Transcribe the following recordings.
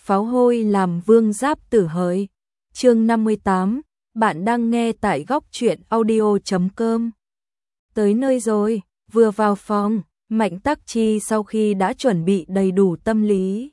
pháo hôi làm vương giáp tử hỡi. Chương 58, bạn đang nghe tại góc truyện audio.com. Tới nơi rồi, vừa vào phòng, Mạnh Tắc Chi sau khi đã chuẩn bị đầy đủ tâm lý.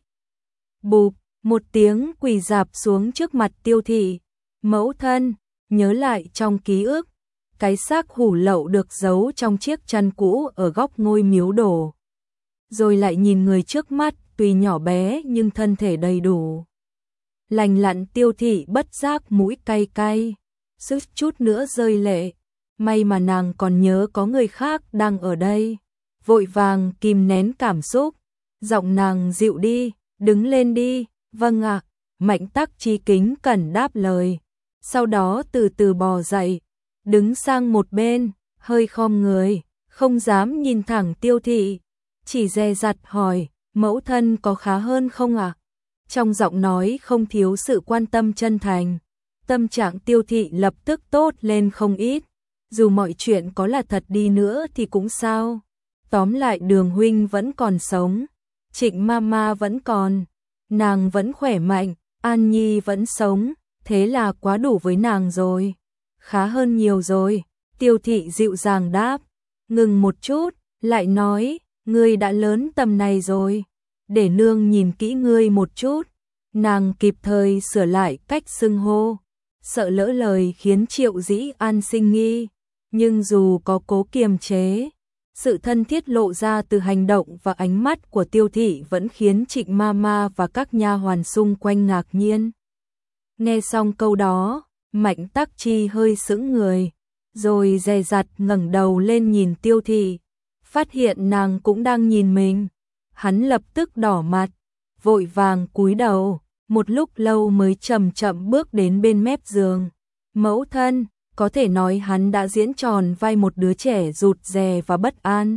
Bụp, một tiếng quỳ rạp xuống trước mặt Tiêu Thị. Mẫu thân, nhớ lại trong ký ức, cái xác hủ lậu được giấu trong chiếc chăn cũ ở góc ngôi miếu đổ. Rồi lại nhìn người trước mắt, tuy nhỏ bé nhưng thân thể đầy đủ. Lành lặn Tiêu Thị bất giác mũi cay cay, suýt chút nữa rơi lệ. May mà nàng còn nhớ có người khác đang ở đây. Vội vàng kìm nén cảm xúc, giọng nàng dịu đi, đứng lên đi. Vâng ạ. Mạnh Tắc Chi kính cẩn đáp lời. Sau đó từ từ bò dậy, đứng sang một bên, hơi khom người, không dám nhìn thẳng Tiêu Thị, chỉ dè dặt hỏi, mẫu thân có khá hơn không ạ? Trong giọng nói không thiếu sự quan tâm chân thành. Tâm trạng Tiêu Thị lập tức tốt lên không ít, dù mọi chuyện có là thật đi nữa thì cũng sao. Tóm lại Đường huynh vẫn còn sống, Trịnh mama vẫn còn, nàng vẫn khỏe mạnh, An Nhi vẫn sống, thế là quá đủ với nàng rồi. Khá hơn nhiều rồi, Tiêu Thị dịu dàng đáp. Ngừng một chút, lại nói, ngươi đã lớn tầm này rồi, để nương nhìn kỹ ngươi một chút. Nàng kịp thời sửa lại cách xưng hô, sợ lỡ lời khiến Triệu Dĩ An sinh nghi, nhưng dù có cố kiềm chế, sự thân thiết lộ ra từ hành động và ánh mắt của Tiêu Thị vẫn khiến Trịnh mama và các nha hoàn xung quanh ngạc nhiên. Nghe xong câu đó, Mạnh Tắc Chi hơi sững người, rồi dè dặt ngẩng đầu lên nhìn Tiêu Thị, phát hiện nàng cũng đang nhìn mình. Hắn lập tức đỏ mặt, vội vàng cúi đầu, một lúc lâu mới chậm chậm bước đến bên mép giường. Mẫu thân, có thể nói hắn đã diễn tròn vai một đứa trẻ rụt rè và bất an.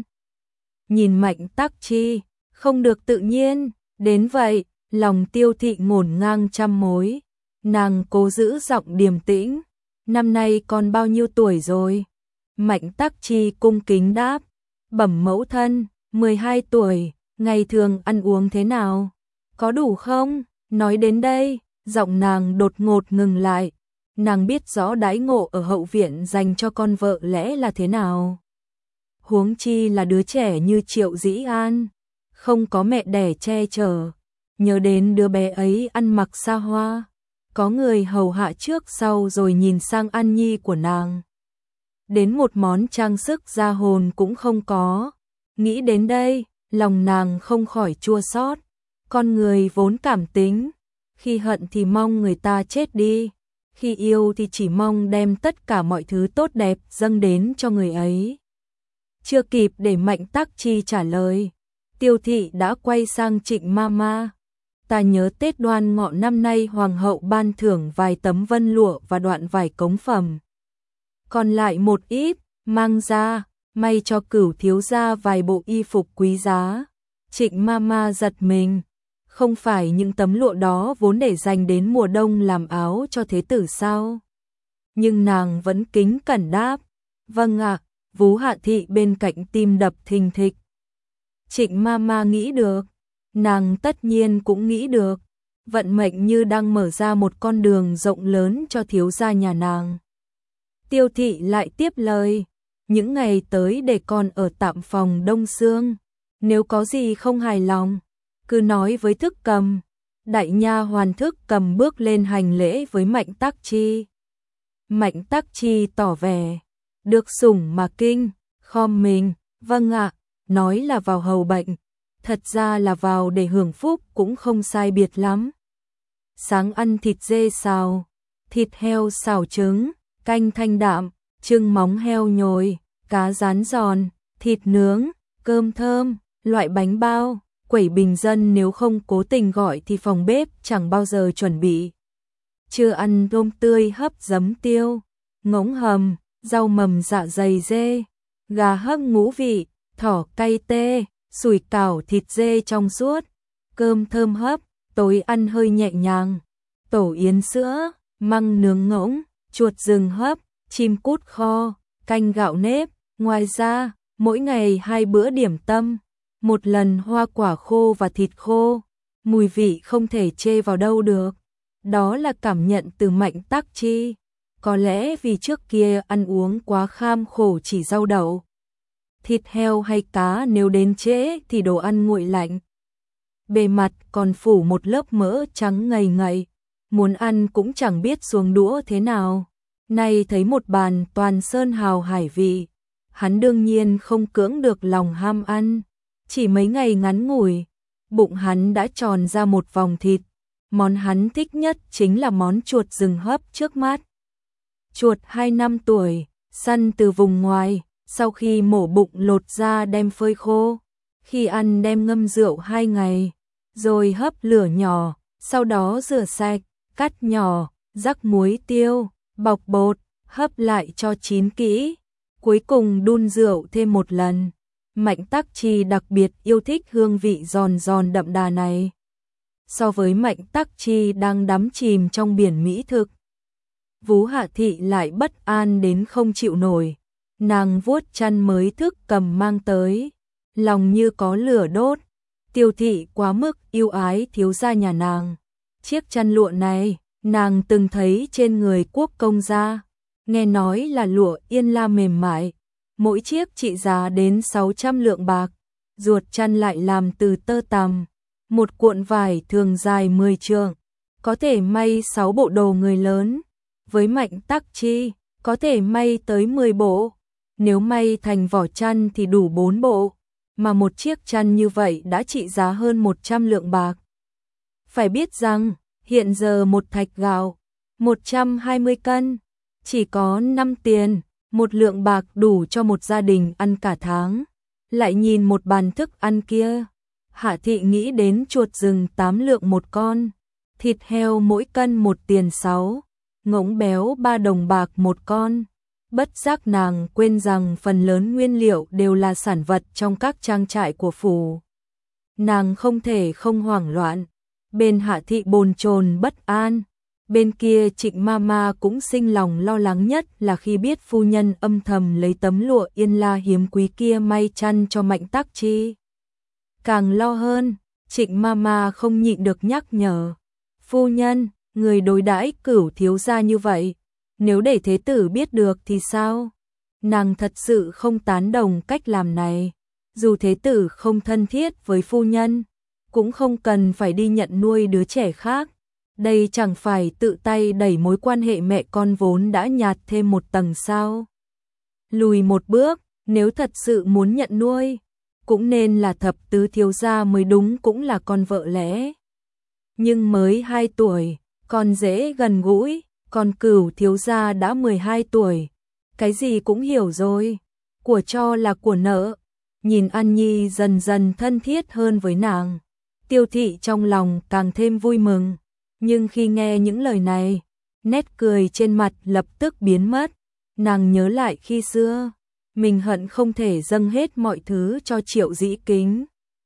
Nhìn Mạnh Tắc Chi, không được tự nhiên, đến vậy, lòng Tiêu Thị ngổn ngang trăm mối. Nàng cố giữ giọng điềm tĩnh, năm nay con bao nhiêu tuổi rồi? Mạnh Tắc Chi cung kính đáp, bẩm mẫu thân, 12 tuổi, ngày thường ăn uống thế nào? Có đủ không? Nói đến đây, giọng nàng đột ngột ngừng lại. Nàng biết rõ đãi ngộ ở hậu viện dành cho con vợ lẽ là thế nào. Huống chi là đứa trẻ như Triệu Dĩ An, không có mẹ đẻ che chở. Nhớ đến đứa bé ấy ăn mặc xa hoa, có người hầu hạ trước sau rồi nhìn sang An Nhi của nàng. Đến một món trang sức da hồn cũng không có. Nghĩ đến đây, lòng nàng không khỏi chua xót. Con người vốn cảm tính, khi hận thì mong người ta chết đi, khi yêu thì chỉ mong đem tất cả mọi thứ tốt đẹp dâng đến cho người ấy. Chưa kịp để Mạnh Tắc Chi trả lời, Tiêu Thị đã quay sang Trịnh mama. Ta nhớ Tết Đoan Ngọ năm nay hoàng hậu ban thưởng vài tấm vân lụa và đoạn vải cống phẩm. Còn lại một ít, mang ra, may cho Cửu thiếu gia vài bộ y phục quý giá. Trịnh mama giật mình, không phải những tấm lụa đó vốn để dành đến mùa đông làm áo cho thế tử sao? Nhưng nàng vẫn kính cẩn đáp, vâng ạ. Vú Hạ Thị bên cạnh tim đập thình thịch. Trịnh mama nghĩ được, nàng tất nhiên cũng nghĩ được, vận mệnh như đang mở ra một con đường rộng lớn cho thiếu gia nhà nàng. Tiêu Thị lại tiếp lời, những ngày tới để con ở tạm phòng Đông Sương, nếu có gì không hài lòng, cứ nói với Thức Cầm. Đại nha hoàn Thức Cầm bước lên hành lễ với Mạnh Tắc Chi. Mạnh Tắc Chi tỏ vẻ được sủng mà kinh, khom mình, vâng ạ, nói là vào hầu bệnh, thật ra là vào để hưởng phúc cũng không sai biệt lắm. Sáng ăn thịt dê xào, thịt heo xào trứng, canh thanh đạm, trưng móng heo nhồi, cá rán giòn, thịt nướng, cơm thơm, loại bánh bao, quẩy bình dân nếu không cố tình gọi thì phòng bếp chẳng bao giờ chuẩn bị. Chưa ăn tôm tươi hấp giấm tiêu, ngỗng hầm, rau mầm dạ dày dê, gà hấp ngũ vị, thỏ cay tê, sủi cảo thịt dê trong suốt, cơm thơm hấp, tối ăn hơi nhẹ nhàng, tổ yến sữa, măng nướng ngỗng, chuột rừng hấp, chim cút kho, canh gạo nếp. Ngoài ra, mỗi ngày 2 bữa điểm tâm, một lần hoa quả khô và thịt khô, mùi vị không thể chê vào đâu được. Đó là cảm nhận từ Mạnh Tắc Chi. Có lẽ vì trước kia ăn uống quá kham khổ chỉ rau đậu, thịt heo hay cá, nếu đến trễ thì đồ ăn nguội lạnh. Bề mặt còn phủ một lớp mỡ trắng ngầy ngậy, muốn ăn cũng chẳng biết xuống đũa thế nào. Nay thấy một bàn toàn sơn hào hải vị, hắn đương nhiên không cưỡng được lòng ham ăn. Chỉ mấy ngày ngắn ngủi, bụng hắn đã tròn ra một vòng thịt. Món hắn thích nhất chính là món chuột rừng hấp trước mắt. Chuột 2 năm tuổi, săn từ vùng ngoài, sau khi mổ bụng lột ra đem phơi khô. Khi ăn đem ngâm rượu 2 ngày, rồi hấp lửa nhỏ, sau đó rửa sạch, cắt nhỏ, rắc muối tiêu, bọc bột, hấp lại cho chín kỹ. Cuối cùng đun rượu thêm một lần. Mạnh Tắc Chi đặc biệt yêu thích hương vị giòn giòn đậm đà này. So với Mạnh Tắc Chi đang đắm chìm trong biển mỹ thực, Vú Hạ Thị lại bất an đến không chịu nổi. Nàng vuốt chăn mới thức cầm mang tới, lòng như có lửa đốt. Tiêu Thị quá mức yêu ái thiếu gia nhà nàng. Chiếc chăn lụa này, nàng từng thấy trên người Quốc công gia, nghe nói là lụa Yên La mềm mại, mỗi chiếc trị giá đến 600 lượng bạc. Ruột chăn lại làm từ tơ tằm, một cuộn vải thường dài 10 trượng, có thể may 6 bộ đồ người lớn. Với Mạnh Tắc Chi, có thể may tới 10 bộ. Nếu may thành vỏ chăn thì đủ 4 bộ, mà một chiếc chăn như vậy đã trị giá hơn 100 lượng bạc. Phải biết rằng, hiện giờ một thạch gạo, 120 cân, chỉ có 5 tiền, 1 lượng bạc đủ cho một gia đình ăn cả tháng. Lại nhìn một bàn thức ăn kia, Hạ Thị nghĩ đến chuột rừng 8 lượng một con, thịt heo mỗi cân 1 tiền 6, ngỗng béo 3 đồng bạc một con. Bất giác nàng quên rằng phần lớn nguyên liệu đều là sản vật trong các trang trại của phủ. Nàng không thể không hoảng loạn. Bên Hạ Thị bồn chồn bất an, bên kia Trịnh Mama cũng sinh lòng lo lắng, nhất là khi biết phu nhân âm thầm lấy tấm lụa Yên La hiếm quý kia may chăn cho Mạnh Tắc Chi. Càng lo hơn, Trịnh Mama không nhịn được nhắc nhở: "Phu nhân, người đối đãi Cửu thiếu gia như vậy, nếu để thế tử biết được thì sao?" Nàng thật sự không tán đồng cách làm này. Dù thế tử không thân thiết với phu nhân, cũng không cần phải đi nhận nuôi đứa trẻ khác. Đây chẳng phải tự tay đẩy mối quan hệ mẹ con vốn đã nhạt thêm một tầng sao? Lùi một bước, nếu thật sự muốn nhận nuôi, cũng nên là Thập tứ thiếu gia mới đúng, cũng là con vợ lẽ. Nhưng mới 2 tuổi, còn dễ gần gũi, còn Cửu thiếu gia đã 12 tuổi, cái gì cũng hiểu rồi, của cho là của nợ. Nhìn An Nhi dần dần thân thiết hơn với nàng, Tiêu Thị trong lòng càng thêm vui mừng. Nhưng khi nghe những lời này, nét cười trên mặt lập tức biến mất. Nàng nhớ lại khi xưa, mình hận không thể dâng hết mọi thứ cho Triệu Dĩ Kính.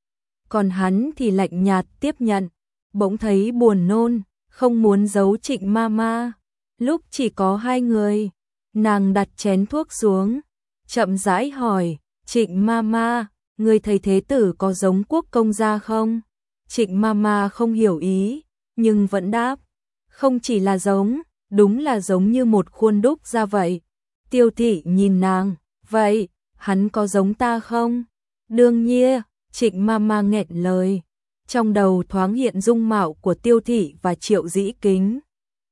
Còn hắn thì lạnh nhạt tiếp nhận, bỗng thấy buồn nôn, không muốn giấu Trịnh Mama. Lúc chỉ có 2 người, nàng đặt chén thuốc xuống, chậm rãi hỏi: "Trịnh Mama, người thấy thế tử có giống Quốc công gia không?" Trịnh Mama không hiểu ý, nhưng vẫn đáp: "Không chỉ là giống, đúng là giống như một khuôn đúc ra vậy." Tiêu Thị nhìn nàng: "Vậy, hắn có giống ta không?" "Đương nhiên." Trịnh Mama nghẹn lời, trong đầu thoáng hiện dung mạo của Tiêu Thị và Triệu Dĩ Kính.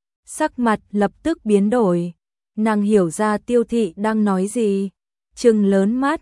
Sắc mặt lập tức biến đổi, nàng hiểu ra Tiêu Thị đang nói gì, trừng lớn mắt: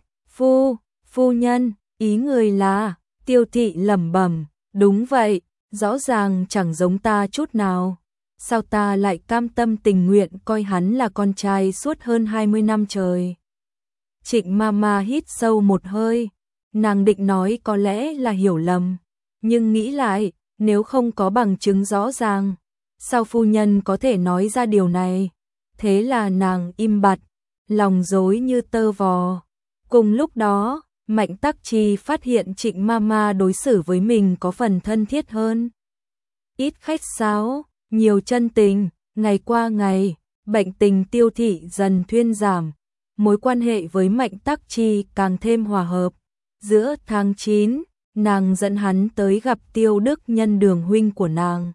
Phu nhân, ý người là..." Tiêu Thị lẩm bẩm: "Đúng vậy, rõ ràng chẳng giống ta chút nào. Sao ta lại cam tâm tình nguyện coi hắn là con trai suốt hơn 20 năm trời?" Trịnh Mama hít sâu một hơi, nàng định nói có lẽ là hiểu lầm, nhưng nghĩ lại, nếu không có bằng chứng rõ ràng, sao phu nhân có thể nói ra điều này? Thế là nàng im bặt, lòng rối như tơ vò. Cùng lúc đó, Mạnh Tắc Chi phát hiện Trịnh Mama đối xử với mình có phần thân thiết hơn. Ít khách sáo, nhiều chân tình, ngày qua ngày, bệnh tình Tiêu Thị dần thuyên giảm, mối quan hệ với Mạnh Tắc Chi càng thêm hòa hợp. Giữa tháng 9, nàng dẫn hắn tới gặp Tiêu Đức Nhân, đường huynh của nàng.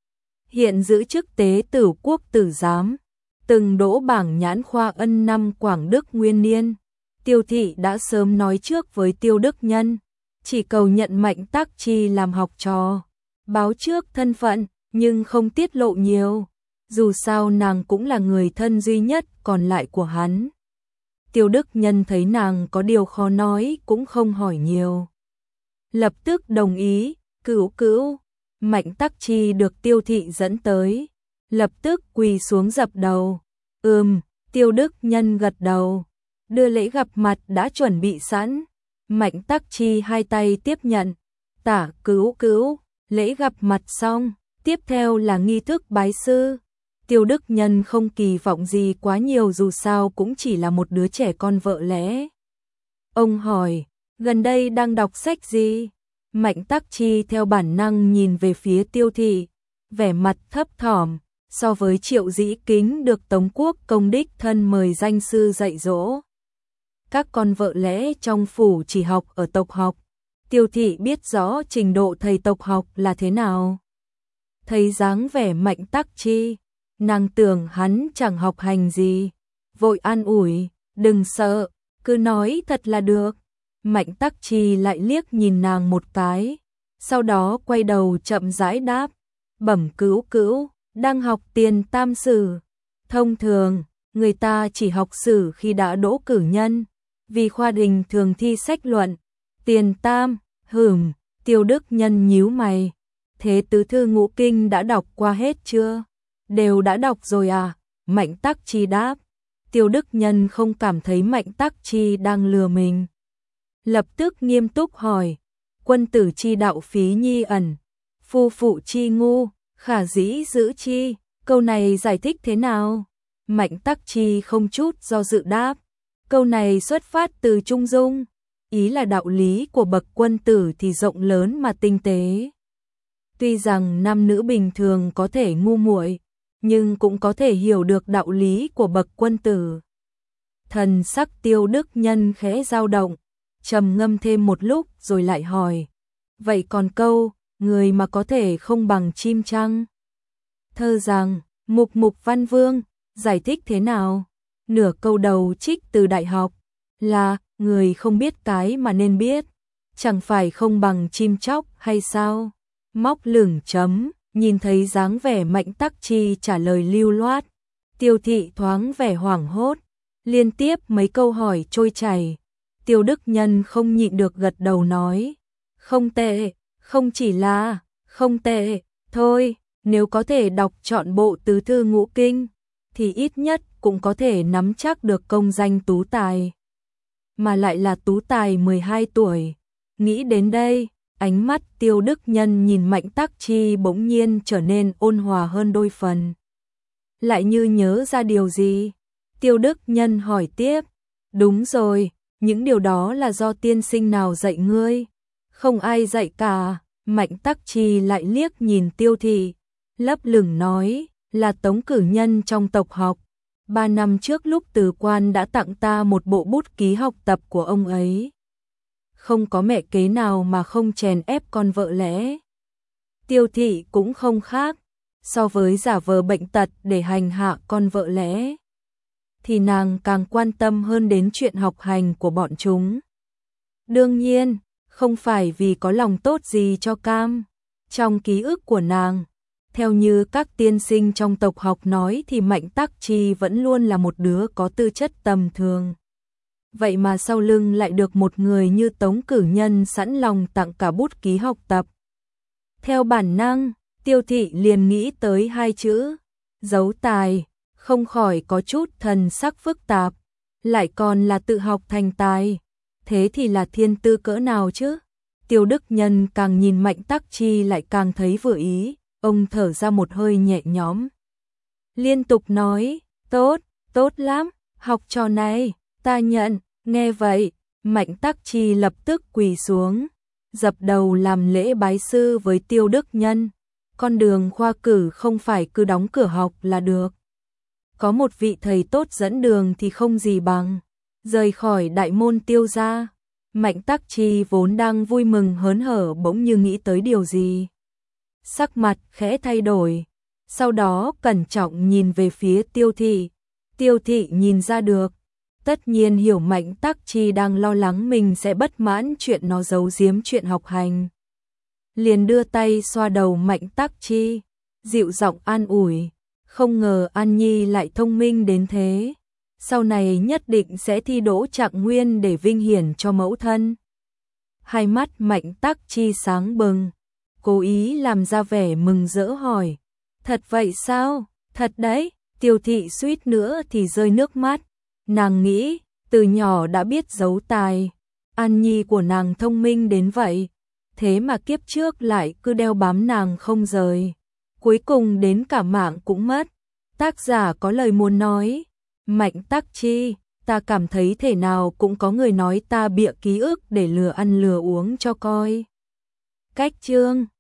Hiện giữ chức tế tử quốc tử giám, từng đỗ bảng nhãn khoa ân năm Quảng Đức Nguyên Niên. Tiêu thị đã sớm nói trước với Tiêu Đức Nhân, chỉ cầu nhận Mạnh Tắc Chi làm học trò, báo trước thân phận, nhưng không tiết lộ nhiều. Dù sao nàng cũng là người thân duy nhất còn lại của hắn. Tiêu Đức Nhân thấy nàng có điều khó nói cũng không hỏi nhiều. Lập tức đồng ý, cữu cữu. Mạnh Tắc Chi được Tiêu thị dẫn tới, lập tức quỳ xuống dập đầu. Tiêu Đức Nhân gật đầu, đưa lễ gặp mặt đã chuẩn bị sẵn. Mạnh Tắc Chi hai tay tiếp nhận, tả cữu cữu. Lễ gặp mặt xong, tiếp theo là nghi thức bái sư. Tiêu Đức Nhân không kỳ vọng gì quá nhiều, dù sao cũng chỉ là một đứa trẻ con vợ lẽ. Ông hỏi, gần đây đang đọc sách gì? Mạnh Tắc Chi theo bản năng nhìn về phía Tiêu thị, vẻ mặt thấp thỏm. So với Triệu Dĩ Kính được Tống Quốc công đích thân mời danh sư dạy dỗ, các con vợ lẽ trong phủ chỉ học ở tộc học. Tiêu thị biết rõ trình độ thầy tộc học là thế nào. Thấy dáng vẻ Mạnh Tắc Chi, nàng tưởng hắn chẳng học hành gì, vội an ủi, đừng sợ, cứ nói thật là được. Mạnh Tắc Chi lại liếc nhìn nàng một cái, sau đó quay đầu chậm rãi đáp, bẩm cữu cữu, đang học tiền tam sử. Thông thường, người ta chỉ học sử khi đã đỗ cử nhân, vì khoa đình thường thi sách luận. Tiền tam, Tiêu Đức Nhân nhíu mày, thế tứ thư ngũ kinh đã đọc qua hết chưa? Đều đã đọc rồi à? Mạnh Tắc Chi đáp. Tiêu Đức Nhân không cảm thấy Mạnh Tắc Chi đang lừa mình, lập tức nghiêm túc hỏi, quân tử chi đạo phí nhi ẩn, phu phụ chi ngu, khả dĩ giữ chi, câu này giải thích thế nào? Mạnh Tắc Chi không chút do dự đáp, câu này xuất phát từ Trung Dung, ý là đạo lý của bậc quân tử thì rộng lớn mà tinh tế. Tuy rằng nam nữ bình thường có thể ngu muội, nhưng cũng có thể hiểu được đạo lý của bậc quân tử. Thần sắc Tiêu Đức Nhân khẽ dao động, trầm ngâm thêm một lúc rồi lại hỏi, vậy còn câu, người mà có thể không bằng chim chăng? Thơ rằng, mục mục văn vương, giải thích thế nào? Nửa câu đầu trích từ đại học, là, người không biết cái mà nên biết, chẳng phải không bằng chim chóc hay sao? Móc lửng chấm, nhìn thấy dáng vẻ Mạnh Tắc Chi trả lời lưu loát. Tiêu thị thoáng vẻ hoảng hốt, liên tiếp mấy câu hỏi trôi chảy. Tiêu Đức Nhân không nhịn được gật đầu nói, không tệ, không chỉ là, không tệ, thôi, nếu có thể đọc trọn bộ tứ thư ngũ kinh, thì ít nhất cũng có thể nắm chắc được công danh tú tài. Mà lại là tú tài 12 tuổi. Nghĩ đến đây, ánh mắt Tiêu Đức Nhân nhìn Mạnh Tắc Chi bỗng nhiên trở nên ôn hòa hơn đôi phần. Lại như nhớ ra điều gì, Tiêu Đức Nhân hỏi tiếp, đúng rồi, những điều đó là do tiên sinh nào dạy ngươi? Không ai dạy cả. Mạnh Tắc Chi lại liếc nhìn Tiêu thị, lấp lửng nói, là Tống cử nhân trong tộc học. 3 năm trước lúc từ quan đã tặng ta một bộ bút ký học tập của ông ấy. Không có mẹ kế nào mà không chèn ép con vợ lẽ. Tiêu thị cũng không khác, so với giả vờ bệnh tật để hành hạ con vợ lẽ, thì nàng càng quan tâm hơn đến chuyện học hành của bọn chúng. Đương nhiên, không phải vì có lòng tốt gì cho cam. Trong ký ức của nàng, theo như các tiên sinh trong tộc học nói thì Mạnh Tắc Chi vẫn luôn là một đứa có tư chất tầm thường. Vậy mà sau lưng lại được một người như Tống cử nhân sẵn lòng tặng cả bút ký học tập. Theo bản năng, Tiêu thị liền nghĩ tới hai chữ, giấu tài, không khỏi có chút thần sắc phức tạp, lại còn là tự học thành tài. Thế thì là thiên tư cỡ nào chứ? Tiêu Đức Nhân càng nhìn Mạnh Tắc Chi lại càng thấy vừa ý, ông thở ra một hơi nhẹ nhõm. Liên tục nói, tốt, tốt lắm, học trò này, ta nhận. Nghe vậy, Mạnh Tắc Chi lập tức quỳ xuống, dập đầu làm lễ bái sư với Tiêu Đức Nhân. Con đường khoa cử không phải cứ đóng cửa học là được. Có một vị thầy tốt dẫn đường thì không gì bằng. Rời khỏi đại môn Tiêu gia, Mạnh Tắc Chi vốn đang vui mừng hớn hở bỗng như nghĩ tới điều gì. Sắc mặt khẽ thay đổi, sau đó cẩn trọng nhìn về phía Tiêu Thị. Tiêu Thị nhìn ra được, tất nhiên hiểu Mạnh Tắc Chi đang lo lắng mình sẽ bất mãn chuyện nó giấu giếm chuyện học hành. Liền đưa tay xoa đầu Mạnh Tắc Chi, dịu giọng an ủi, không ngờ An Nhi lại thông minh đến thế, sau này nhất định sẽ thi đỗ Trạng Nguyên để vinh hiển cho mẫu thân. Hai mắt Mạnh Tắc Chi sáng bừng, cố ý làm ra vẻ mừng rỡ hỏi, thật vậy sao? Thật đấy. Tiêu Thị suýt nữa thì rơi nước mắt, nàng nghĩ, từ nhỏ đã biết giấu tài, An Nhi của nàng thông minh đến vậy, thế mà kiếp trước lại cứ đeo bám nàng không rời, cuối cùng đến cả mạng cũng mất. Tác giả có lời muốn nói, Mạnh Tắc Chi, ta cảm thấy thể nào cũng có người nói ta bịa ký ức để lừa ăn lừa uống cho coi. Cách chương